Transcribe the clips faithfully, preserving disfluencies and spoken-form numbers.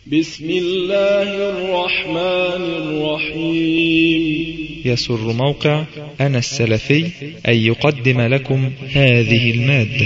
بسم الله الرحمن الرحيم. يسر موقع أنا السلفي أن يقدم لكم هذه المادة.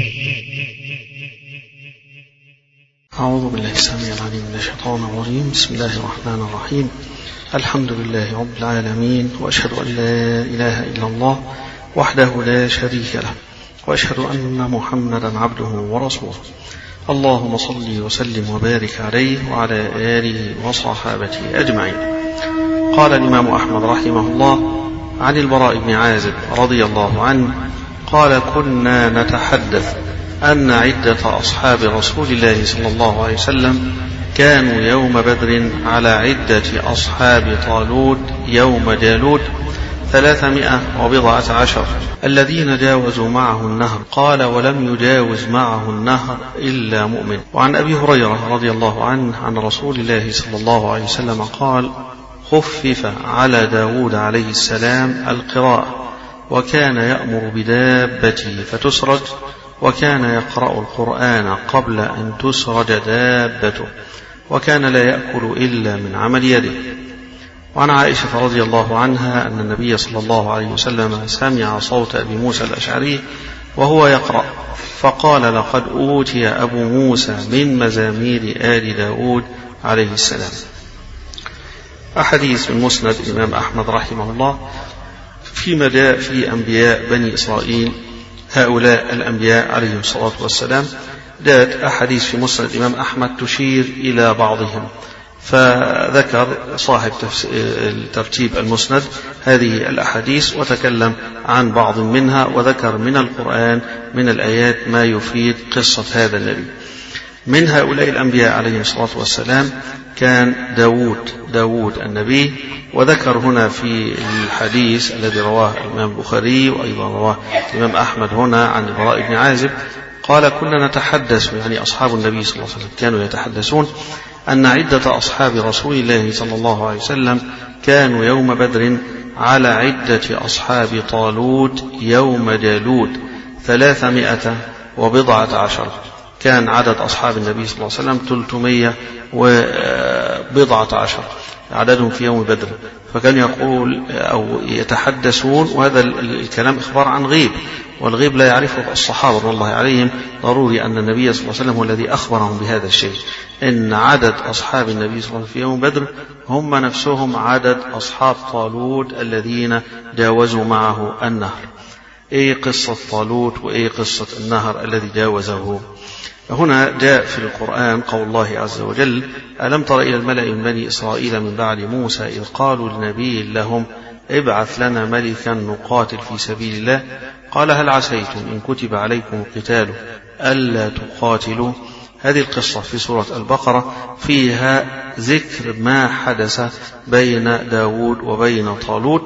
أعوذ بالله السميع العليم من الشيطان الرجيم. بسم الله الرحمن الرحيم. الحمد لله رب العالمين، وأشهد أن لا إله إلا الله وحده لا شريك له، وأشهد أن محمدا عبده ورسوله. اللهم صل وسلم وبارك عليه وعلى آله وصحابته أجمعين. قال الإمام أحمد رحمه الله عن البراء بن عازب رضي الله عنه قال: كنا نتحدث أن عدة أصحاب رسول الله صلى الله عليه وسلم كانوا يوم بدر على عدة أصحاب طالوت يوم جالوت ثلاثمائة وبضعة عشر الذين جاوزوا معه النهر. قال: ولم يجاوز معه النهر إلا مؤمن. وعن أبي هريرة رضي الله عنه عن رسول الله صلى الله عليه وسلم قال: خفف على داود عليه السلام القراءة، وكان يأمر بدابته فتسرج، وكان يقرأ القرآن قبل أن تسرج دابته، وكان لا يأكل إلا من عمل يده. وعن عائشة رضي الله عنها أن النبي صلى الله عليه وسلم سمع صوت أبي موسى الأشعري وهو يقرأ فقال: لقد أوتي أبو موسى من مزامير آل داود عليه السلام. أحاديث من مسند الإمام أحمد رحمه الله فيما جاء في أنبياء بني إسرائيل، هؤلاء الأنبياء عليهم الصلاة والسلام. جاءت أحاديث في مسند الإمام أحمد تشير إلى بعضهم، فذكر صاحب ترتيب المسند هذه الأحاديث وتكلم عن بعض منها، وذكر من القرآن من الآيات ما يفيد قصة هذا النبي. من هؤلاء الأنبياء عليهم الصلاة والسلام كان داود داود النبي، وذكر هنا في الحديث الذي رواه الإمام البخاري وأيضا رواه الإمام أحمد هنا عن البراء بن عازب قال: كنا نتحدث، يعني أصحاب النبي صلى الله عليه وسلم كانوا يتحدثون أن عدة أصحاب رسول الله صلى الله عليه وسلم كانوا يوم بدر على عدة أصحاب طالوت يوم جالوت ثلاثمائة وبضعة عشر. كان عدد أصحاب النبي صلى الله عليه وسلم ثلاثمائة وبضعة عشر عددهم في يوم بدر. فكان يقول أو يتحدثون، وهذا الكلام إخبار عن غيب، والغيب لا يعرفه الصحابة رضي الله عليهم. ضروري أن النبي صلى الله عليه وسلم هو الذي أخبرهم بهذا الشيء، إن عدد أصحاب النبي صلى الله عليه وسلم في يوم بدر هم نفسهم عدد أصحاب طالوت الذين جاوزوا معه النهر. إيه قصة طالوت وإيه قصة النهر الذي جاوزه؟ هنا جاء في القرآن قول الله عز وجل: ألم تر إلى الملأ من بني إسرائيل من بعد موسى إذ قالوا لنبي لهم ابعث لنا ملكا نقاتل في سبيل الله قال هل عسيتم إن كتب عليكم القتال ألا تقاتلوا. هذه القصة في سورة البقرة فيها ذكر ما حدث بين داود وبين طالوت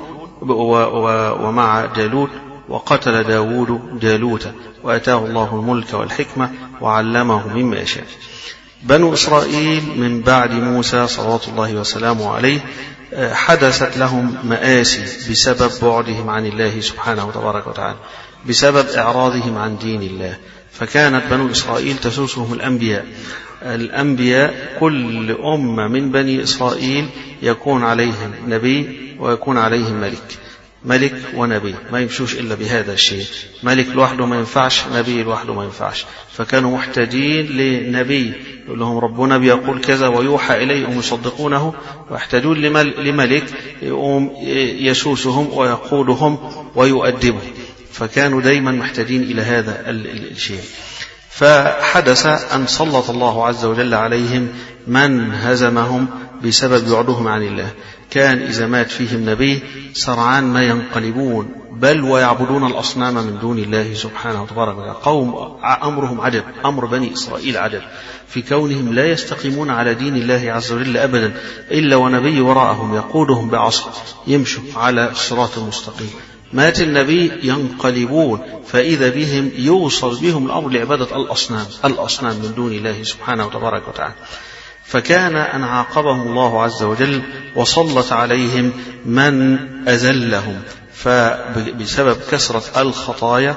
ومع جالوت، وقتل داود جالوت وأتاه الله الملك والحكمة وعلمه مما يشاء. بنو إسرائيل من بعد موسى صلوات الله وسلامه عليه حدثت لهم مآسي بسبب بعدهم عن الله سبحانه وتبارك وتعالى، بسبب إعراضهم عن دين الله. فكانت بنو إسرائيل تسوسهم الأنبياء الأنبياء كل أمة من بني إسرائيل يكون عليهم نبي ويكون عليهم ملك ملك ونبي، ما يمشوش إلا بهذا الشيء. ملك لوحده ما ينفعش، نبي لوحده ما ينفعش. فكانوا محتاجين لنبي يقول لهم ربنا بيقول كذا ويوحى إليهم يصدقونه، ويحتاجون لملك يقوم يسوسهم ويقودهم ويؤدبهم. فكانوا دايما محتاجين إلى هذا الشيء. فحدث أن سلط الله عز وجل عليهم من هزمهم بسبب بعدهم عن الله. كان إذا مات فيهم نبي سرعان ما ينقلبون، بل ويعبدون الأصنام من دون الله سبحانه وتبارك وتعالى. قوم أمرهم عجب، أمر بني إسرائيل عجب في كونهم لا يستقيمون على دين الله عز وجل أبدا إلا ونبي وراءهم يقودهم بعصا يمشوا على الصراط المستقيم. مات النبي ينقلبون، فإذا بهم يوصل بهم الأمر لعبادة الأصنام الأصنام من دون الله سبحانه وتبارك وتعالى. فكان أن عاقبهم الله عز وجل وسلط عليهم من أذلهم، فبسبب كثرة الخطايا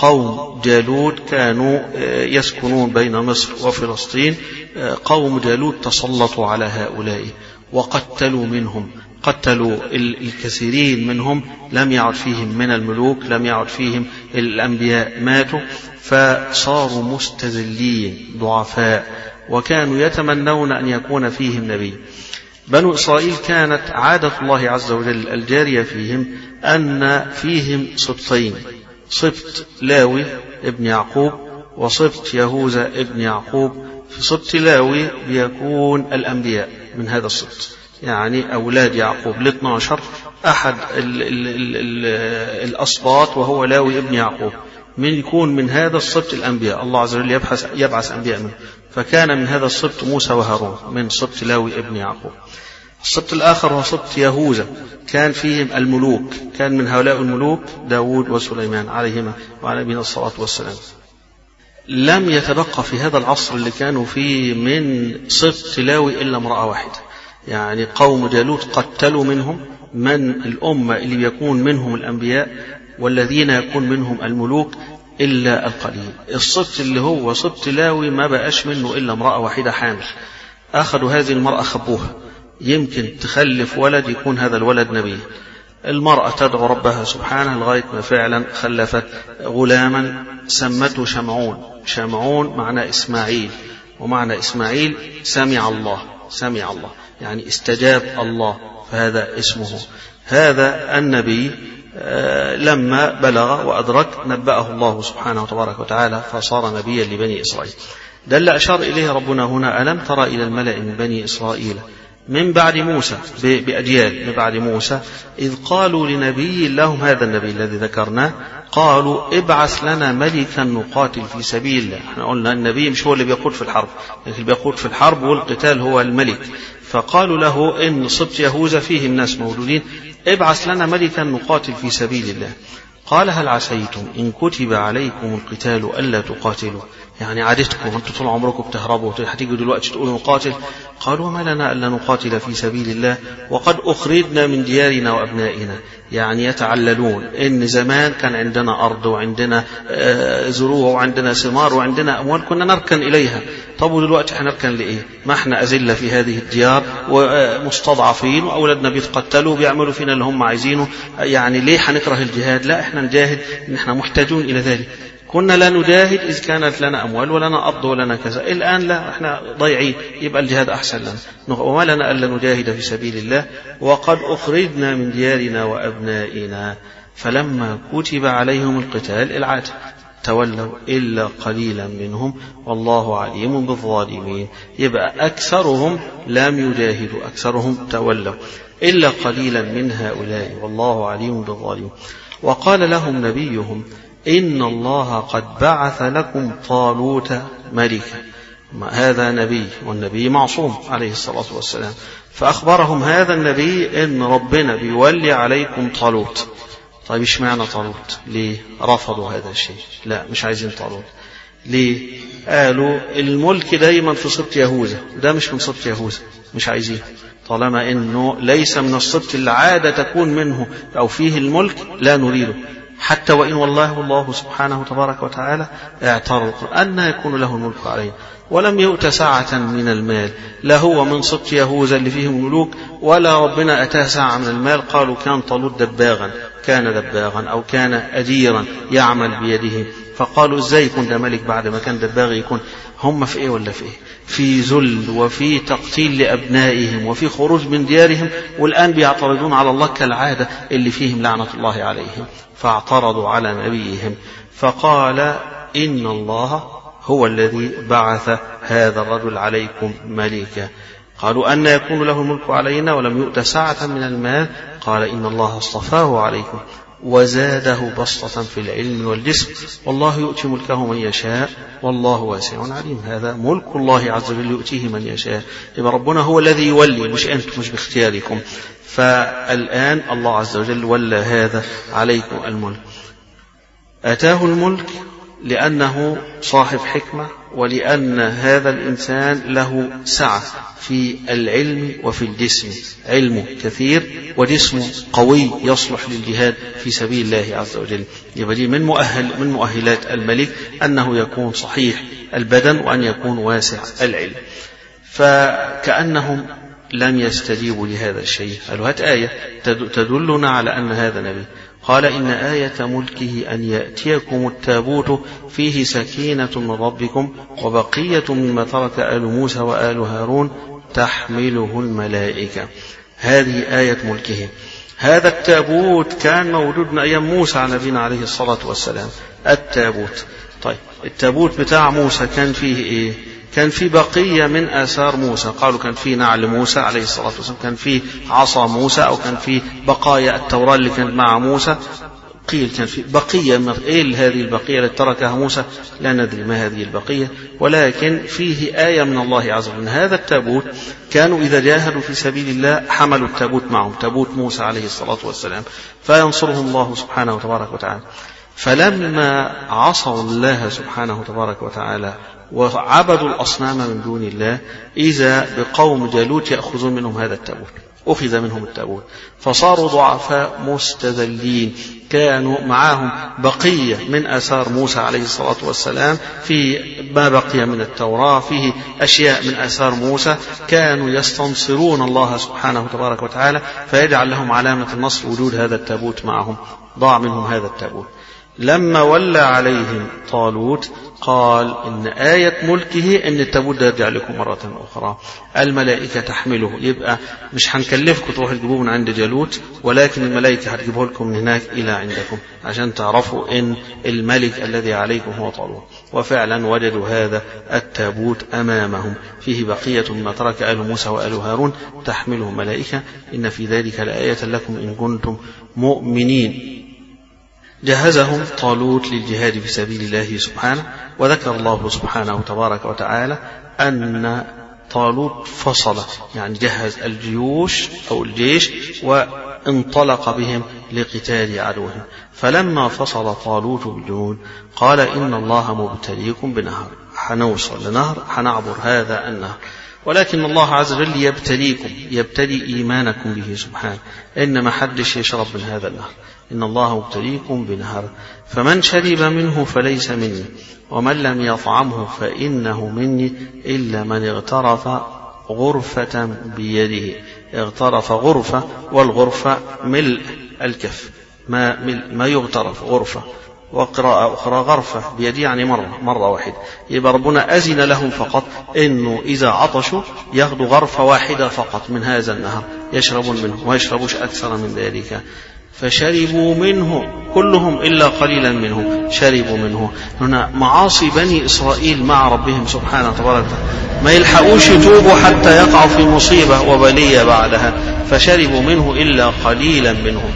قوم جالوت كانوا يسكنون بين مصر وفلسطين. قوم جالوت تسلطوا على هؤلاء وقتلوا منهم، قتلوا الكثيرين منهم، لم يعد فيهم من الملوك، لم يعد فيهم الأنبياء، ماتوا، فصاروا مستذلين ضعفاء، وكانوا يتمنون أن يكون فيهم نبي. بنو إسرائيل كانت عادة الله عز وجل الجارية فيهم أن فيهم سبطين، سبط لاوي ابن يعقوب وسبط يهوذا ابن يعقوب. في سبط لاوي بيكون الأنبياء من هذا السبط، يعني أولاد يعقوب الاثنى عشر، أحد ال ال ال ال الأسباط وهو لاوي ابن يعقوب، من يكون من هذا السبط الأنبياء، الله عز وجل يبحث يبعث أنبياء منه، فكان من هذا السبط موسى وهارون من سبط لاوي ابن يعقوب. السبط الآخر هو سبط يهوذا، كان فيهم الملوك، كان من هؤلاء الملوك داود وسليمان عليهما وعلى نبينا الصلاة والسلام. لم يتبقى في هذا العصر اللي كانوا فيه من سبط لاوي إلا امرأة واحدة، يعني قوم جالوت قتلوا منهم من الأمة اللي بيكون منهم الأنبياء والذين يكون منهم الملوك إلا القليل. السبط اللي هو سبط لاوي ما بقاش منه إلا امرأة واحدة حامل، أخذوا هذه المرأة خبوها، يمكن تخلف ولد يكون هذا الولد نبي. المرأة تدعو ربها سبحانه لغاية ما فعلا خلفت غلاما سمته شمعون. شمعون معنى إسماعيل، ومعنى إسماعيل سمع الله، سمع الله يعني استجاب الله، فهذا اسمه. هذا النبي لما بلغ وأدرك نبأه الله سبحانه وتبارك وتعالى فصار نبيا لبني إسرائيل. ده اللي أشار إليه ربنا هنا: ألم ترى إلى الملأ من بني إسرائيل من بعد موسى، بأجيال من بعد موسى، إذ قالوا لنبي لهم، هذا النبي الذي ذكرناه، قالوا ابعث لنا ملكا نقاتل في سبيل الله. احنا قلنا النبي مش هو اللي بيقود في الحرب، لكن بيقود في الحرب والقتال هو الملك. فقالوا له إن سبط يهوذا فيه الناس موجودين، ابعث لنا ملكا نقاتل في سبيل الله. قال هل عسيتم إن كتب عليكم القتال ألا تقاتلوا؟ يعني عادتكم أنتم طول عمركم بتهربوا، هتيجوا دلوقتي تقولوا نقاتل؟ قالوا ما لنا ألا نقاتل في سبيل الله وقد أخرجنا من ديارنا وأبنائنا. يعني يتعللون إن زمان كان عندنا أرض وعندنا زروع وعندنا ثمار وعندنا أموال كنا نركن إليها، طب ودلوقتي هنركن لإيه؟ ما احنا أذلة في هذه الديار ومستضعفين وأولادنا بيتقتلوا وبيعملوا فينا اللي هم عايزينه، يعني ليه هنكره الجهاد؟ لا، احنا نجاهد، احنا محتاجون إلى ذلك. كنا لا نجاهد إذ كانت لنا أموال ولنا أرض ولنا كذا، الآن لا، احنا ضيعين، يبقى الجهاد أحسن لنا. وما لنا ألا نجاهد في سبيل الله وقد أخرجنا من ديارنا وأبنائنا. فلما كتب عليهم القتال العاد تولوا إلا قليلا منهم والله عليم بالظالمين. يبقى أكثرهم لم يجاهدوا، أكثرهم تولوا، إلا قليلا من هؤلاء والله عليم بالظالمين. وقال لهم نبيهم إن الله قد بعث لكم طالوت ملكا. هذا نبي، والنبي معصوم عليه الصلاة والسلام، فأخبرهم هذا النبي إن ربنا بيولي عليكم طالوت. طيب إيش معنى طالوت؟ ليه رفضوا هذا الشيء؟ لا، مش عايزين طالوت. ليه؟ قالوا الملك دايما في سبط يهوذا، ده مش من سبط يهوذا، مش عايزين، طالما إنه ليس من السبط اللي عادة تكون منه أو فيه الملك لا نريده. حتى وإن والله والله سبحانه وتبارك وتعالى اعترض أن يكون له الملك عليه، ولم يؤت ساعة من المال، لا هو من سبط يهوذا اللي فيه الملوك ولا ربنا أتاه ساعة من المال. قالوا كان طالوت دباغا، كان دباغا أو كان أجيرا يعمل بيده، فقالوا ازاي يكون ده ملك بعد ما كان دباغ؟ يكون هم في ايه ولا في ايه؟ في ذل وفي تقتيل لأبنائهم وفي خروج من ديارهم، والآن بيعترضون على الله كالعادة اللي فيهم لعنة الله عليهم. فاعترضوا على نبيهم فقال إن الله هو الذي بعث هذا الرجل عليكم ملكا. قالوا أن يكون له الملك علينا ولم يؤت ساعة من المال؟ قال إن الله اصطفاه عليكم وزاده بسطة في العلم والجسم والله يؤتي ملكه من يشاء والله واسع عليم. هذا ملك الله عز وجل يؤتيه من يشاء، يبقى ربنا هو الذي يولي، مش أنتم، مش باختياركم. فالآن الله عز وجل ولى هذا عليكم الملك. أتاه الملك لأنه صاحب حكمة ولأن هذا الإنسان له سعة في العلم وفي الجسم، علمه كثير وجسمه قوي يصلح للجهاد في سبيل الله عز وجل. يبقى دي من مؤهل من مؤهلات الملك أنه يكون صحيح البدن وأن يكون واسع العلم. فكأنهم لم يستجيبوا لهذا الشيء. قالوا هات آية تدلنا على أن هذا نبي. قال إن آية ملكه أن يأتيكم التابوت فيه سكينة من ربكم وبقية مما ترك آل موسى وآل هارون تحمله الملائكة. هذه آية ملكه. هذا التابوت كان موجود من أيام موسى على نبينا عليه الصلاة والسلام. التابوت، طيب التابوت بتاع موسى كان فيه إيه؟ كان في بقية من آثار موسى. قالوا كان في نعل موسى عليه الصلاة والسلام، كان في عصا موسى، أو كان في بقايا التوراة اللي كانت مع موسى. قيل كان في بقية. إيه هذه البقية التي تركها موسى؟ لا ندري ما هذه البقية، ولكن فيه آية من الله عز وجل. هذا التابوت كانوا إذا جاهدوا في سبيل الله حملوا التابوت معهم، تابوت موسى عليه الصلاة والسلام، فينصرهم الله سبحانه وتبارك وتعالى. فلما عصوا الله سبحانه وتبارك وتعالى وعبدوا الأصنام من دون الله، إذا بقوم جالوت يأخذون منهم هذا التابوت، أخذ منهم التابوت، فصاروا ضعفاء مستذلين. كانوا معهم بقية من آثار موسى عليه الصلاة والسلام، في ما بقي من التوراة فيه أشياء من آثار موسى، كانوا يستنصرون الله سبحانه وتبارك وتعالى، فيجعل لهم علامة النصر وجود هذا التابوت معهم. ضاع منهم هذا التابوت. لما ولى عليهم طالوت قال إن آية ملكه أن التابوت ده يرجع لكم مرة أخرى، الملائكة تحمله. يبقى مش هنكلفكم تروحوا تجيبوه من عند جالوت، ولكن الملائكة هتجيبه لكم من هناك إلى عندكم عشان تعرفوا إن الملك الذي عليكم هو طالوت. وفعلا وجدوا هذا التابوت أمامهم فيه بقية مما ترك آل موسى وآل هارون تحمله ملائكة، إن في ذلك لآية لكم إن كنتم مؤمنين. جهزهم طالوت للجهاد في سبيل الله سبحانه. وذكر الله سبحانه وتبارك وتعالى أن طالوت فصل، يعني جهز الجيوش أو الجيش وانطلق بهم لقتال عدوهم. فلما فصل طالوت بالجنود قال إن الله مبتليكم بنهر، حنوصل لنهر حنعبر هذا النهر، ولكن الله عز وجل يبتليكم، يبتلي إيمانكم به سبحانه. إن ما حدش يشرب من هذا النهر، إن الله مبتليكم بنهر، فمن شرب منه فليس مني ومن لم يطعمه فإنه مني إلا من اغترف غرفة بيده. اغترف غرفة، والغرفة ملء الكف، ما, ما يغترف غرفة، وقراءة أخرى غرفة بيدي، يعني مرة مرة واحدة. يبقى ربنا أذن لهم فقط إنه إذا عطشوا ياخذوا غرفة واحدة فقط من هذا النهر يشربون منه، ما يشربوش أكثر من ذلك. فشربوا منه كلهم إلا قليلا منه شربوا منه. هنا معاصي بني إسرائيل مع ربهم سبحانه وتعالى، ما يلحقوش يتوبوا حتى يقعوا في مصيبة وبلية بعدها، فشربوا منه إلا قليلا منهم.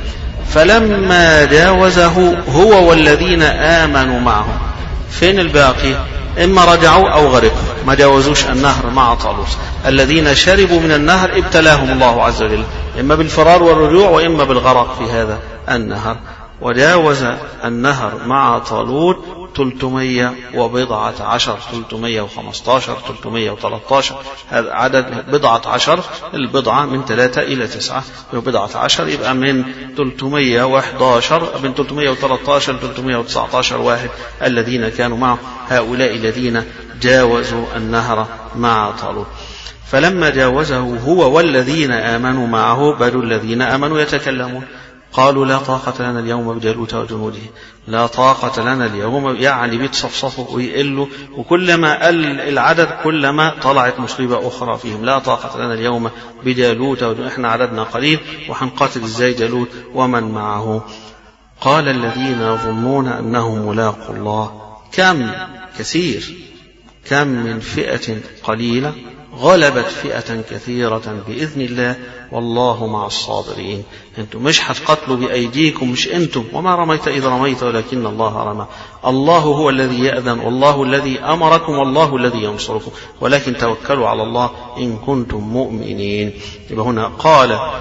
فلما جاوزه هو والذين آمنوا معه، فين الباقي؟ إما رجعوا أو غرقوا، ما جاوزوش النهر مع طالوت. الذين شربوا من النهر ابتلاهم الله عز وجل، إما بالفرار والرجوع وإما بالغرق في هذا النهر. وجاوز النهر مع طالوت ثلاثمائة وبضعة عشر، ثلاثمائة وخمسة عشر، ثلاثمائة وثلاثة عشر، هذا عدد بضعة عشر، البضعة من ثلاثة إلى تسعة، بضعة عشر يبقى من ثلاثمائة وأحد عشر، من ثلاثمائة وثلاثة عشر ثلاثمائة وتسعة عشر واحد الذين كانوا معه، هؤلاء الذين جاوزوا النهر مع طالوت. فلما جاوزه هو والذين آمنوا معه بدوا الذين آمنوا يتكلمون، قالوا لا طاقة لنا اليوم بجالوت وجنوده، لا طاقة لنا اليوم، يعني بيتصفصفوا ويقلوا، وكلما قل العدد كلما طلعت مصيبة أخرى فيهم. لا طاقة لنا اليوم بجالوت وجنوده، احنا عددنا قليل وحنقاتل ازاي جالوت ومن معه. قال الذين يظنون أنهم ملاقوا الله كم كثير كم من فئة قليلة غلبت فئة كثيرة بإذن الله والله مع الصابرين. انتم مش هتقتلوا بأيديكم، مش انتم، وما رميت إذ رميت ولكن الله رمى. الله هو الذي يأذن، والله الذي أمركم، والله الذي ينصركم، ولكن توكلوا على الله إن كنتم مؤمنين. يبقى هنا قال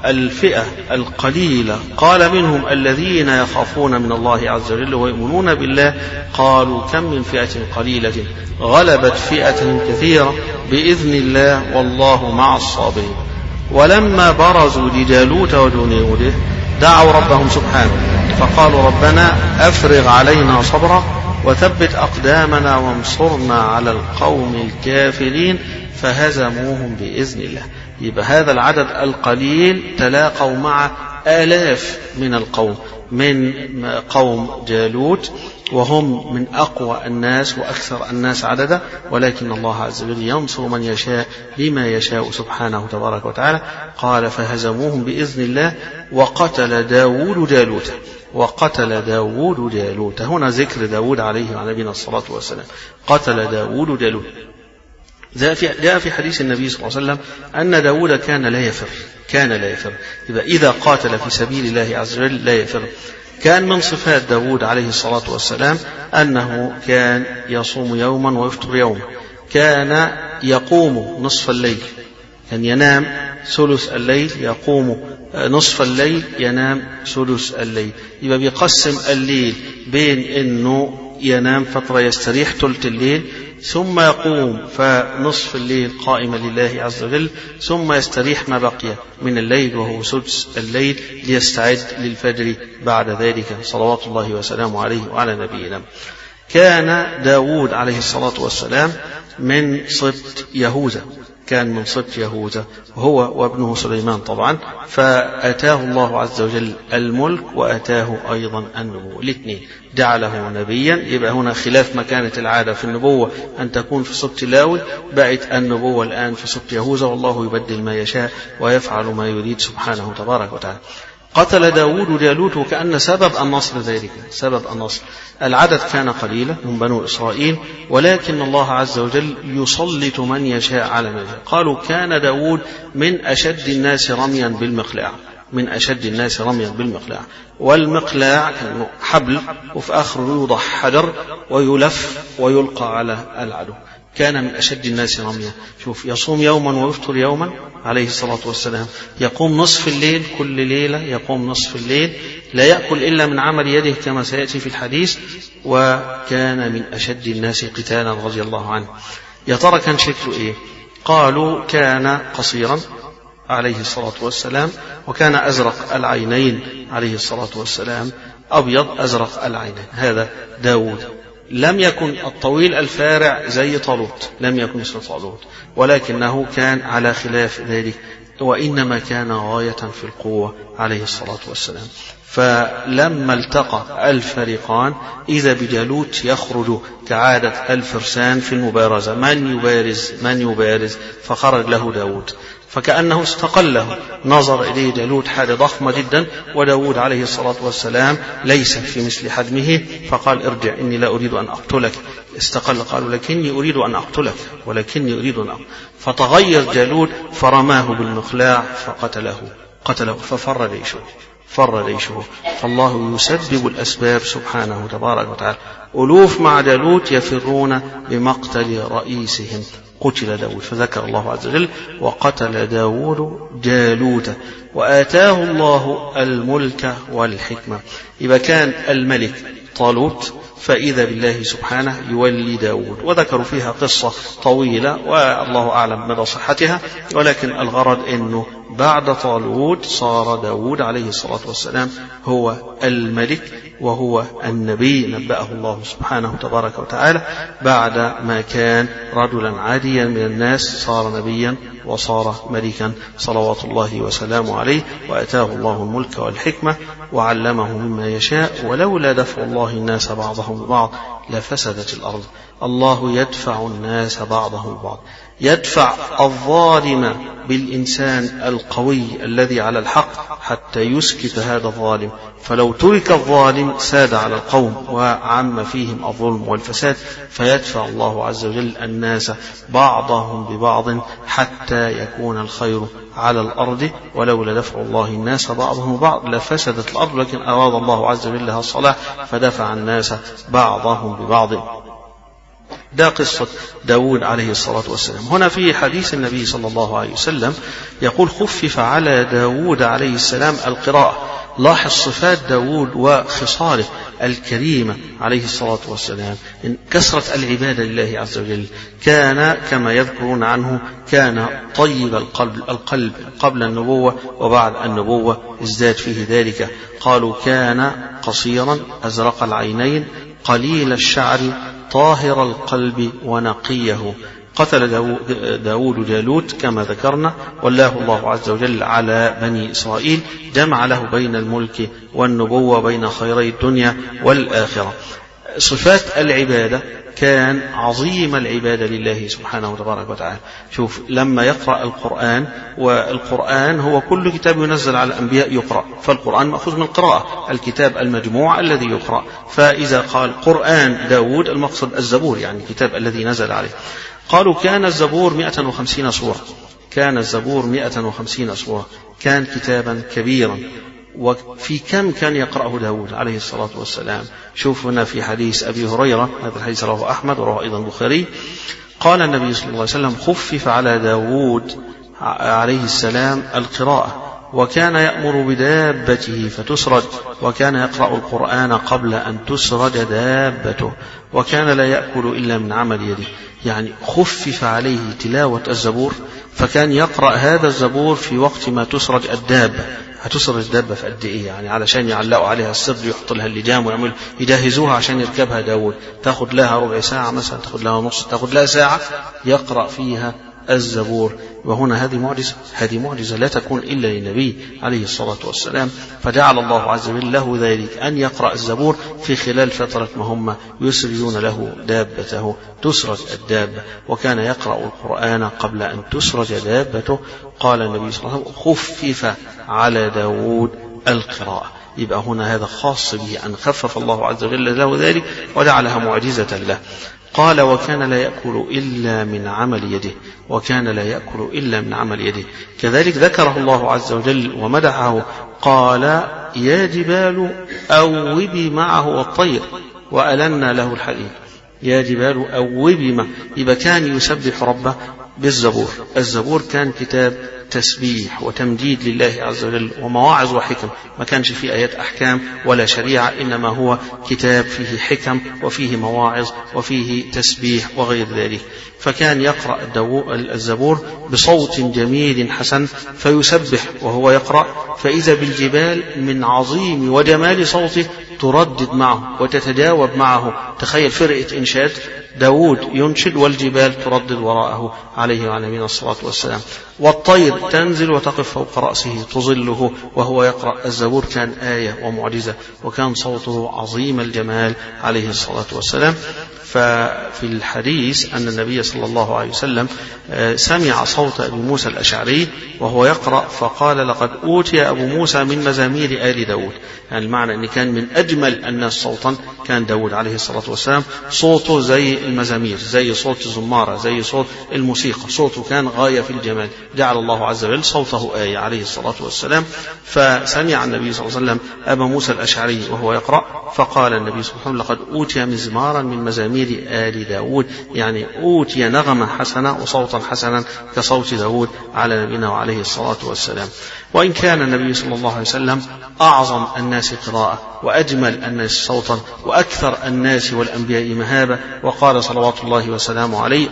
الفئة القليلة قال منهم الذين يخافون من الله عز وجل ويؤمنون بالله قالوا كم من فئة قليلة غلبت فئة كثيرة بإذن الله والله مع الصابرين. ولما برزوا لجالوت وجنوده دعوا ربهم سبحانه فقالوا ربنا أفرغ علينا صبرا وثبت أقدامنا وانصرنا على القوم الكافرين فهزموهم بإذن الله. يبقى هذا العدد القليل تلاقوا مع آلاف من القوم من قوم جالوت وهم من أقوى الناس وأكثر الناس عددا، ولكن الله عز وجل ينصر من يشاء بما يشاء سبحانه تبارك وتعالى. قال فهزموهم بإذن الله وقتل داود جالوت وقتل داود جالوت. هنا ذكر داود عليه وعلى نبينا الصلاة والسلام. قتل داود جالوت. جاء في حديث النبي صلى الله عليه وسلم أن داود كان لا يفر كان لا يفر إذا إذا قاتل في سبيل الله عز وجل لا يفر. كان من صفات داود عليه الصلاة والسلام أنه كان يصوم يوما ويفطر يوما، كان يقوم نصف الليل، كان ينام ثلث الليل، يقوم نصف الليل، ينام ثلث الليل. يبقى بيقسم الليل بين أنه ينام فترة يستريح ثلث الليل ثم يقوم فنصف الليل قائما لله عز وجل ثم يستريح ما بقي من الليل وهو سدس الليل ليستعد للفجر بعد ذلك صلوات الله وسلامه عليه وعلى نبينا. كان داود عليه الصلاة والسلام من سبط يهوذا كان من سبط يهوذا هو وابنه سليمان طبعا، فأتاه الله عز وجل الملك وأتاه أيضا النبوة، الاثنين جعله نبيا. يبقى هنا خلاف ما كانت العادة في النبوة أن تكون في سبط لاوي، بقت النبوة الآن في سبط يهوذا، والله يبدل ما يشاء ويفعل ما يريد سبحانه تبارك وتعالى. قتل داود جالوت وكأن سبب النصر ذلك سبب النصر العدد كان قليلا من بنو إسرائيل، ولكن الله عز وجل يسلط من يشاء على من يشاء. قالوا كان داود من أشد الناس رميا بالمقلاع من أشد الناس رميا بالمقلاع والمقلاع كان حبل وفي آخره يوضع حجر ويلف ويلقى على العدو. كان من أشد الناس رميا. شوف يصوم يوما ويفطر يوما عليه الصلاة والسلام، يقوم نصف الليل كل ليلة، يقوم نصف الليل، لا يأكل إلا من عمل يده كما سيأتي في الحديث، وكان من أشد الناس قتالا رضي الله عنه. يا ترى كان شكله إيه؟ قالوا كان قصيرا عليه الصلاة والسلام، وكان أزرق العينين عليه الصلاة والسلام، أبيض أزرق العينين. هذا داود. لم يكن الطويل الفارع زي طالوت، لم يكن مثل طالوت، ولكنه كان على خلاف ذلك، وإنما كان غاية في القوة عليه الصلاة والسلام. فلما التقى الفريقان إذا بجالوت يخرج كعادة الفرسان في المبارزة، من يبارز من يبارز فخرج له داود، فكأنه استقله، نظر إليه جالوت حاجة ضخمة جدا، وداود عليه الصلاة والسلام ليس في مثل حجمه، فقال ارجع إني لا أريد أن أقتلك. استقل، قالوا لكني أريد أن أقتلك ولكني أريد أن أقتلك. فتغير جالوت فرماه بالمخلاع فقتله قتله ففر جيشه فر جيشه. فالله يسبب الأسباب سبحانه تبارك وتعالى. ألوف مع جالوت يفرون بمقتل رئيسهم، قتل داود. فذكر الله عز وجل وقتل داود جالوت وآتاه الله الملك والحكمة. إذا كان الملك طالوت فإذا بالله سبحانه يولي داود، وذكروا فيها قصة طويلة والله أعلم مدى صحتها، ولكن الغرض أنه بعد طالوت صار داود عليه الصلاة والسلام هو الملك وهو النبي، نبأه الله سبحانه تبارك وتعالى. بعد ما كان رجلا عاديا من الناس صار نبيا وصار ملكا صلوات الله وسلامه عليه، وأتاه الله الملك والحكمة وعلمه مما يشاء. ولولا دفع الله الناس بعضهم ببعض لفسدت الأرض. الله يدفع الناس بعضهم ببعض، يدفع الظالم بالإنسان القوي الذي على الحق حتى يسكت هذا الظالم، فلو ترك الظالم ساد على القوم وعم فيهم الظلم والفساد، فيدفع الله عز وجل الناس بعضهم ببعض حتى يكون الخير على الأرض. ولولا دفع الله الناس بعضهم ببعض لفسدت الأرض، لكن أراد الله عز وجل لها الصلاح فدفع الناس بعضهم ببعض. ده قصة داود عليه الصلاة والسلام. هنا في حديث النبي صلى الله عليه وسلم يقول خفف على داود عليه السلام القراءة. لاحظ صفات داود وخصاله الكريمة عليه الصلاة والسلام، إن كثرة العبادة لله عز وجل. كان كما يذكرون عنه كان طيب القلب, القلب قبل النبوة وبعد النبوة ازداد فيه ذلك. قالوا كان قصيرا أزرق العينين قليل الشعر طاهر القلب ونقيه. قتل داود جالوت كما ذكرنا، والله الله عز وجل على بني إسرائيل، جمع له بين الملك والنبوة بين خيري الدنيا والآخرة. صفات العبادة كان عظيم العبادة لله سبحانه وتبارك وتعالى. شوف لما يقرأ القرآن، والقرآن هو كل كتاب ينزل على الأنبياء يقرأ، فالقرآن مأخوذ من القراءة، الكتاب المجموع الذي يقرأ. فإذا قال قرآن داود المقصد الزبور، يعني الكتاب الذي نزل عليه. قالوا كان الزبور مئة وخمسين سورة، كان الزبور مئة وخمسين سورة، كان كتابا كبيرا. وفي كم كان يقرأه داود عليه الصلاة والسلام؟ شوف هنا في حديث أبي هريرة، هذا الحديث رواه أحمد ورواه أيضا البخاري، قال النبي صلى الله عليه وسلم خفف على داود عليه السلام القراءة، وكان يأمر بدابته فتسرج، وكان يقرأ القرآن قبل أن تسرج دابته، وكان لا يأكل إلا من عمل يده. يعني خفف عليه تلاوة الزبور، فكان يقرأ هذا الزبور في وقت ما تسرج الدابة. هتسرج الدابة في قد إيه؟ يعني علشان يعلقوا عليها السر، يحط لها اللجام ويعمل يجهزوها عشان يركبها داود، تاخد لها ربع ساعة مثلا، تاخد لها نص، تاخد لها ساعة يقرأ فيها الزبور. وهنا هذه معجزة، هذه معجزة لا تكون إلا للنبي عليه الصلاة والسلام. فجعل الله عز وجل له ذلك أن يقرأ الزبور في خلال فترة ما هم يسرجون له دابته تسرج الدابة، وكان يقرأ القرآن قبل أن تسرج دابته. قال النبي صلى الله عليه وسلم خفف على داود القراءة. يبقى هنا هذا خاص به، أن خفف الله عز وجل له ذلك وجعلها معجزة له. قال وكان لا يأكل إلا من عمل يده، وكان لا يأكل إلا من عمل يده. كذلك ذكره الله عز وجل ومدحه، قال يا جبال أوبي معه والطير وألنا له الحديد. يا جبال أوبي معه، يبقى كان يسبح ربه بالزبور. الزبور كان كتاب تسبيح وتمجيد لله عز وجل ومواعظ وحكم، ما كانش فيه آيات أحكام ولا شريعة، إنما هو كتاب فيه حكم وفيه مواعظ وفيه تسبيح وغير ذلك. فكان يقرأ الزبور بصوت جميل حسن فيسبح وهو يقرأ، فإذا بالجبال من عظيم وجمال صوته تردد معه وتتجاوب معه. تخيل فرقة إنشاد، داود ينشد والجبال تردد وراءه عليه وعلى نبينا الصلاة والسلام. والطير تنزل وتقف فوق رأسه تظله وهو يقرأ الزبور. كان آية ومعجزة، وكان صوته عظيم الجمال عليه الصلاة والسلام. ففي الحديث أن النبي صلى الله عليه وسلم سمع صوت أبي موسى الأشعري وهو يقرأ فقال لقد أوتي أبو موسى من مزامير آل داود. يعني المعنى أن كان من أجمل الناس صوتا كان داود عليه الصلاة والسلام، صوته زي المزامير، زي صوت الزمارة، زي صوت الموسيقى، صوته كان غاية في الجمال. جعل الله عز وجل صوته آية عليه الصلاة والسلام. فسمع النبي صلى الله عليه وسلم أبا موسى الأشعري وهو يقرأ، فقال النبي صلى الله عليه وسلم لقد أوتي مزمارا من مزامير آل داود، يعني أوتي نغمة حسنة وصوتا حسنا كصوت داود على نبينا وعليه الصلاة والسلام. وإن كان النبي صلى الله عليه وسلم أعظم الناس قراءة وأجمل الناس صوتا وأكثر الناس والأنبياء مهابة، وقال صلوات الله وسلامه عليه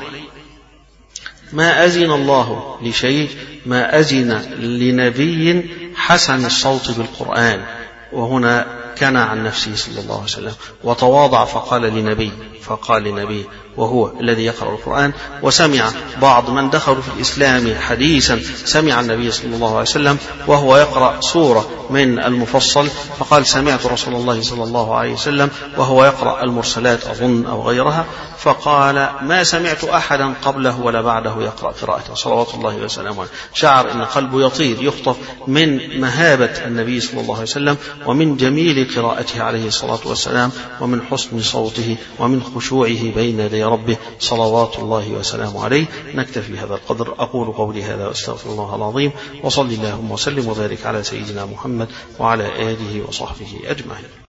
ما أذن الله لشيء ما أذن لنبي حسن الصوت بالقرآن. وهنا كان عن نفسه صلى الله عليه وسلم وتواضع فقال لنبي، فقال لنبي وهو الذي يقرأ القرآن. وسمع بعض من دخلوا في الإسلام حديثا سمع النبي صلى الله عليه وسلم وهو يقرأ سورة من المفصل، فقال سمعت رسول الله صلى الله عليه وسلم وهو يقرأ المرسلات أظن أو غيرها، فقال ما سمعت أحدا قبله ولا بعده يقرأ قراءته صلوات الله وسلامه عليه. شعر أن قلبه يطير يخطف من مهابة النبي صلى الله عليه وسلم ومن جميل قراءته عليه الصلاة والسلام ومن حسن صوته ومن خشوعه بين يدي ربه صلوات الله وسلامه عليه. نكتفي بهذا القدر. أقول قولي هذا وأستغفر الله العظيم، وصلي اللهم وسلم وبارك على سيدنا محمد وعلى آله وصحبه أجمعين.